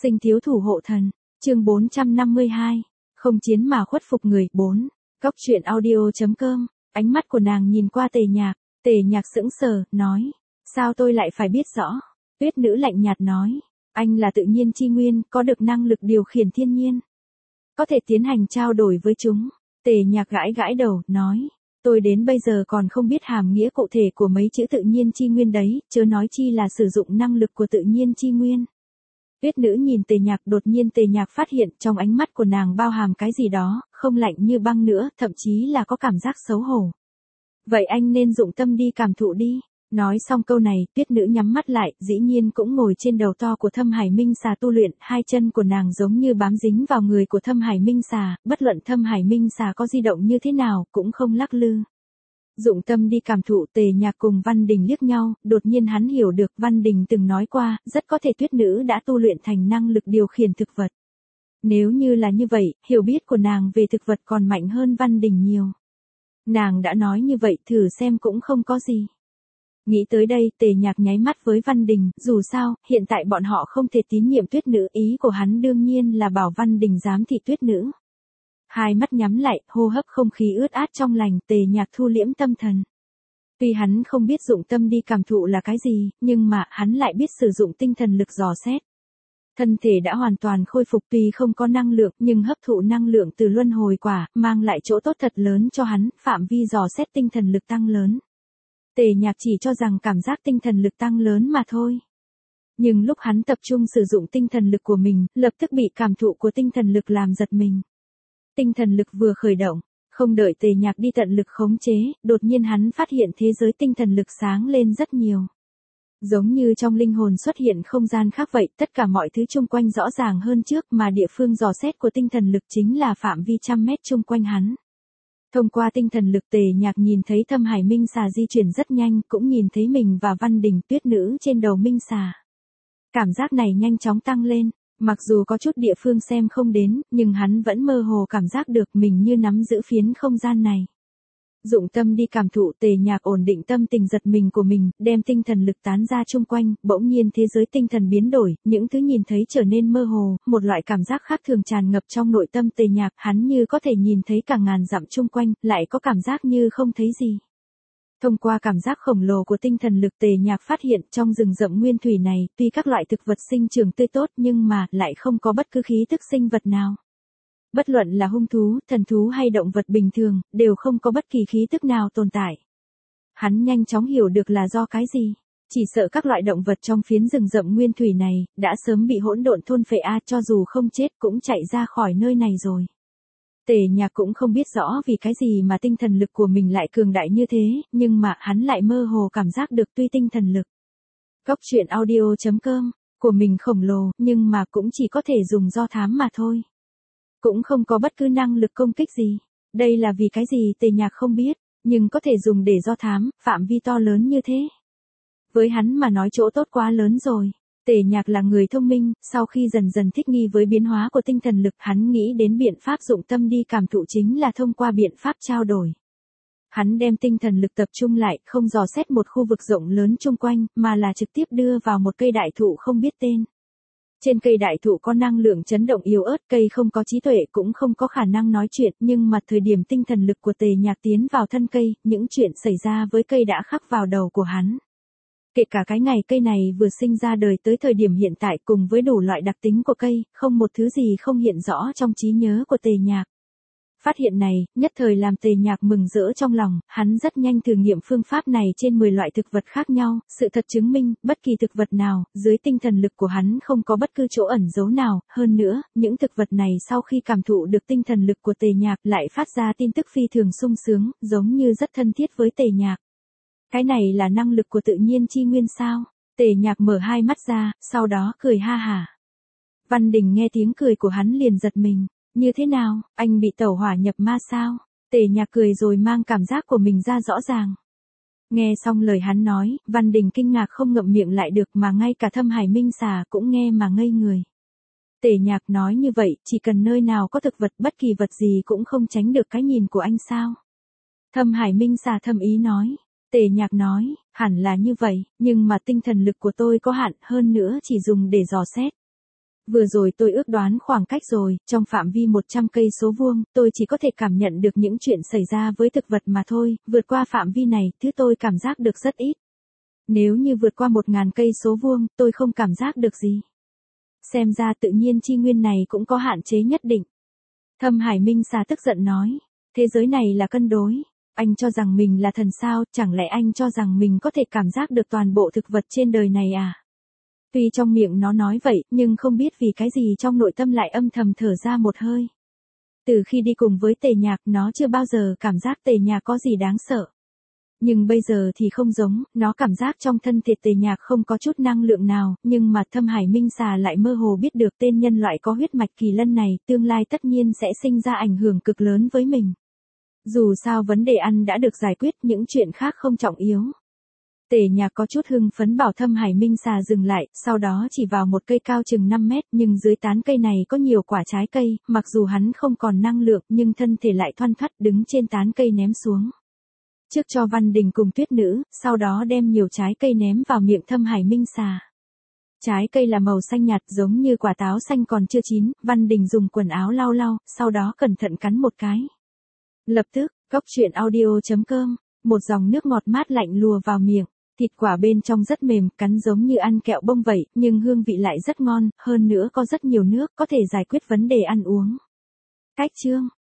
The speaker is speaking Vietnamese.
Sinh thiếu thủ hộ thần, chương 452, không chiến mà khuất phục người, 4. Cóc truyện audio.com, ánh mắt của nàng nhìn qua Tề Nhạc sững sờ, nói, sao tôi lại phải biết rõ? Tuyết nữ lạnh nhạt nói, anh là tự nhiên chi nguyên, có được năng lực điều khiển thiên nhiên. Có thể tiến hành trao đổi với chúng. Tề Nhạc gãi gãi đầu, nói, tôi đến bây giờ còn không biết hàm nghĩa cụ thể của mấy chữ tự nhiên chi nguyên đấy, chớ nói chi là sử dụng năng lực của tự nhiên chi nguyên. Tuyết nữ nhìn Tề Nhạc, đột nhiên Tề Nhạc phát hiện trong ánh mắt của nàng bao hàm cái gì đó, không lạnh như băng nữa, thậm chí là có cảm giác xấu hổ. Vậy anh nên dụng tâm đi cảm thụ đi. Nói xong câu này, tuyết nữ nhắm mắt lại, dĩ nhiên cũng ngồi trên đầu to của Thâm Hải Minh Xà tu luyện, hai chân của nàng giống như bám dính vào người của Thâm Hải Minh Xà, bất luận Thâm Hải Minh Xà có di động như thế nào, cũng không lắc lư. Dụng tâm đi cảm thụ. Tề Nhạc cùng Văn Đình liếc nhau, đột nhiên hắn hiểu được Văn Đình từng nói qua, rất có thể tuyết nữ đã tu luyện thành năng lực điều khiển thực vật. Nếu như là như vậy, hiểu biết của nàng về thực vật còn mạnh hơn Văn Đình nhiều. Nàng đã nói như vậy, thử xem cũng không có gì. Nghĩ tới đây, Tề Nhạc nháy mắt với Văn Đình, dù sao, hiện tại bọn họ không thể tín nhiệm tuyết nữ, ý của hắn đương nhiên là bảo Văn Đình giám thị tuyết nữ. Hai mắt nhắm lại, hô hấp không khí ướt át trong lành, Tề Nhạc thu liễm tâm thần. Tuy hắn không biết dụng tâm đi cảm thụ là cái gì, nhưng mà hắn lại biết sử dụng tinh thần lực dò xét. Thân thể đã hoàn toàn khôi phục, tuy không có năng lượng, nhưng hấp thụ năng lượng từ luân hồi quả, mang lại chỗ tốt thật lớn cho hắn, phạm vi dò xét tinh thần lực tăng lớn. Tề Nhạc chỉ cho rằng cảm giác tinh thần lực tăng lớn mà thôi. Nhưng lúc hắn tập trung sử dụng tinh thần lực của mình, lập tức bị cảm thụ của tinh thần lực làm giật mình. Tinh thần lực vừa khởi động, không đợi Tề Nhạc đi tận lực khống chế, đột nhiên hắn phát hiện thế giới tinh thần lực sáng lên rất nhiều. Giống như trong linh hồn xuất hiện không gian khác vậy, tất cả mọi thứ chung quanh rõ ràng hơn trước, mà địa phương dò xét của tinh thần lực chính là phạm vi trăm mét chung quanh hắn. Thông qua tinh thần lực, Tề Nhạc nhìn thấy Thâm Hải Minh Xà di chuyển rất nhanh, cũng nhìn thấy mình và Văn Đình, tuyết nữ trên đầu Minh Xà. Cảm giác này nhanh chóng tăng lên, mặc dù có chút địa phương xem không đến, nhưng hắn vẫn mơ hồ cảm giác được mình như nắm giữ phiến không gian này. Dụng tâm đi cảm thụ. Tề Nhạc ổn định tâm tình giật mình của mình, đem tinh thần lực tán ra chung quanh, bỗng nhiên thế giới tinh thần biến đổi, những thứ nhìn thấy trở nên mơ hồ, một loại cảm giác khác thường tràn ngập trong nội tâm Tề Nhạc, hắn như có thể nhìn thấy cả ngàn dặm chung quanh, lại có cảm giác như không thấy gì. Thông qua cảm giác khổng lồ của tinh thần lực, Tề Nhạc phát hiện trong rừng rậm nguyên thủy này, tuy các loại thực vật sinh trưởng tươi tốt nhưng mà lại không có bất cứ khí tức sinh vật nào. Bất luận là hung thú, thần thú hay động vật bình thường, đều không có bất kỳ khí tức nào tồn tại. Hắn nhanh chóng hiểu được là do cái gì. Chỉ sợ các loại động vật trong phiến rừng rậm nguyên thủy này, đã sớm bị hỗn độn thôn phệ, cho dù không chết cũng chạy ra khỏi nơi này rồi. Tề Nhạc cũng không biết rõ vì cái gì mà tinh thần lực của mình lại cường đại như thế, nhưng mà hắn lại mơ hồ cảm giác được tuy tinh thần lực. Cóc truyện audio.com, của mình khổng lồ, nhưng mà cũng chỉ có thể dùng do thám mà thôi. Cũng không có bất cứ năng lực công kích gì. Đây là vì cái gì Tề Nhạc không biết, nhưng có thể dùng để do thám, phạm vi to lớn như thế. Với hắn mà nói chỗ tốt quá lớn rồi. Tề Nhạc là người thông minh, sau khi dần dần thích nghi với biến hóa của tinh thần lực, hắn nghĩ đến biện pháp dụng tâm đi cảm thụ chính là thông qua biện pháp trao đổi. Hắn đem tinh thần lực tập trung lại, không dò xét một khu vực rộng lớn chung quanh, mà là trực tiếp đưa vào một cây đại thụ không biết tên. Trên cây đại thụ có năng lượng chấn động yếu ớt, cây không có trí tuệ cũng không có khả năng nói chuyện, nhưng mà thời điểm tinh thần lực của Tề Nhạc tiến vào thân cây, những chuyện xảy ra với cây đã khắc vào đầu của hắn. Kể cả cái ngày cây này vừa sinh ra đời tới thời điểm hiện tại, cùng với đủ loại đặc tính của cây, không một thứ gì không hiện rõ trong trí nhớ của Tề Nhạc. Phát hiện này, nhất thời làm Tề Nhạc mừng rỡ trong lòng, hắn rất nhanh thử nghiệm phương pháp này trên 10 loại thực vật khác nhau, sự thật chứng minh, bất kỳ thực vật nào, dưới tinh thần lực của hắn không có bất cứ chỗ ẩn giấu nào, hơn nữa, những thực vật này sau khi cảm thụ được tinh thần lực của Tề Nhạc lại phát ra tin tức phi thường sung sướng, giống như rất thân thiết với Tề Nhạc. Cái này là năng lực của tự nhiên chi nguyên sao? Tề Nhạc mở hai mắt ra, sau đó cười ha hả. Văn Đình nghe tiếng cười của hắn liền giật mình. Như thế nào, anh bị tẩu hỏa nhập ma sao? Tề Nhạc cười rồi mang cảm giác của mình ra rõ ràng. Nghe xong lời hắn nói, Văn Đình kinh ngạc không ngậm miệng lại được, mà ngay cả Thâm Hải Minh Xà cũng nghe mà ngây người. Tề Nhạc nói như vậy, chỉ cần nơi nào có thực vật, bất kỳ vật gì cũng không tránh được cái nhìn của anh sao? Thâm Hải Minh Xà thâm ý nói. Tề Nhạc nói, hẳn là như vậy, nhưng mà tinh thần lực của tôi có hạn, hơn nữa chỉ dùng để dò xét. Vừa rồi tôi ước đoán khoảng cách rồi, trong phạm vi 100 cây số vuông, tôi chỉ có thể cảm nhận được những chuyện xảy ra với thực vật mà thôi, vượt qua phạm vi này, thứ tôi cảm giác được rất ít. Nếu như vượt qua 1.000 cây số vuông, tôi không cảm giác được gì. Xem ra tự nhiên chi nguyên này cũng có hạn chế nhất định. Thâm Hải Minh Xà tức giận nói, thế giới này là cân đối. Anh cho rằng mình là thần sao, chẳng lẽ anh cho rằng mình có thể cảm giác được toàn bộ thực vật trên đời này à? Tuy trong miệng nó nói vậy, nhưng không biết vì cái gì trong nội tâm lại âm thầm thở ra một hơi. Từ khi đi cùng với Tề Nhạc, nó chưa bao giờ cảm giác Tề Nhạc có gì đáng sợ. Nhưng bây giờ thì không giống, nó cảm giác trong thân thể Tề Nhạc không có chút năng lượng nào, nhưng mà Thâm Hải Minh Xà lại mơ hồ biết được tên nhân loại có huyết mạch kỳ lân này, tương lai tất nhiên sẽ sinh ra ảnh hưởng cực lớn với mình. Dù sao vấn đề ăn đã được giải quyết, những chuyện khác không trọng yếu. Tề Nhạc có chút hưng phấn bảo Thâm Hải Minh Xà dừng lại, sau đó chỉ vào một cây cao chừng 5 mét, nhưng dưới tán cây này có nhiều quả trái cây, mặc dù hắn không còn năng lượng nhưng thân thể lại thoăn thoắt đứng trên tán cây ném xuống. Trước cho Văn Đình cùng Tuyết Nữ, sau đó đem nhiều trái cây ném vào miệng Thâm Hải Minh Xà. Trái cây là màu xanh nhạt giống như quả táo xanh còn chưa chín, Văn Đình dùng quần áo lau lau, sau đó cẩn thận cắn một cái. Lập tức, coctruyện.audio.com, một dòng nước ngọt mát lạnh lùa vào miệng, thịt quả bên trong rất mềm, cắn giống như ăn kẹo bông vậy, nhưng hương vị lại rất ngon, hơn nữa có rất nhiều nước, có thể giải quyết vấn đề ăn uống. Cách chương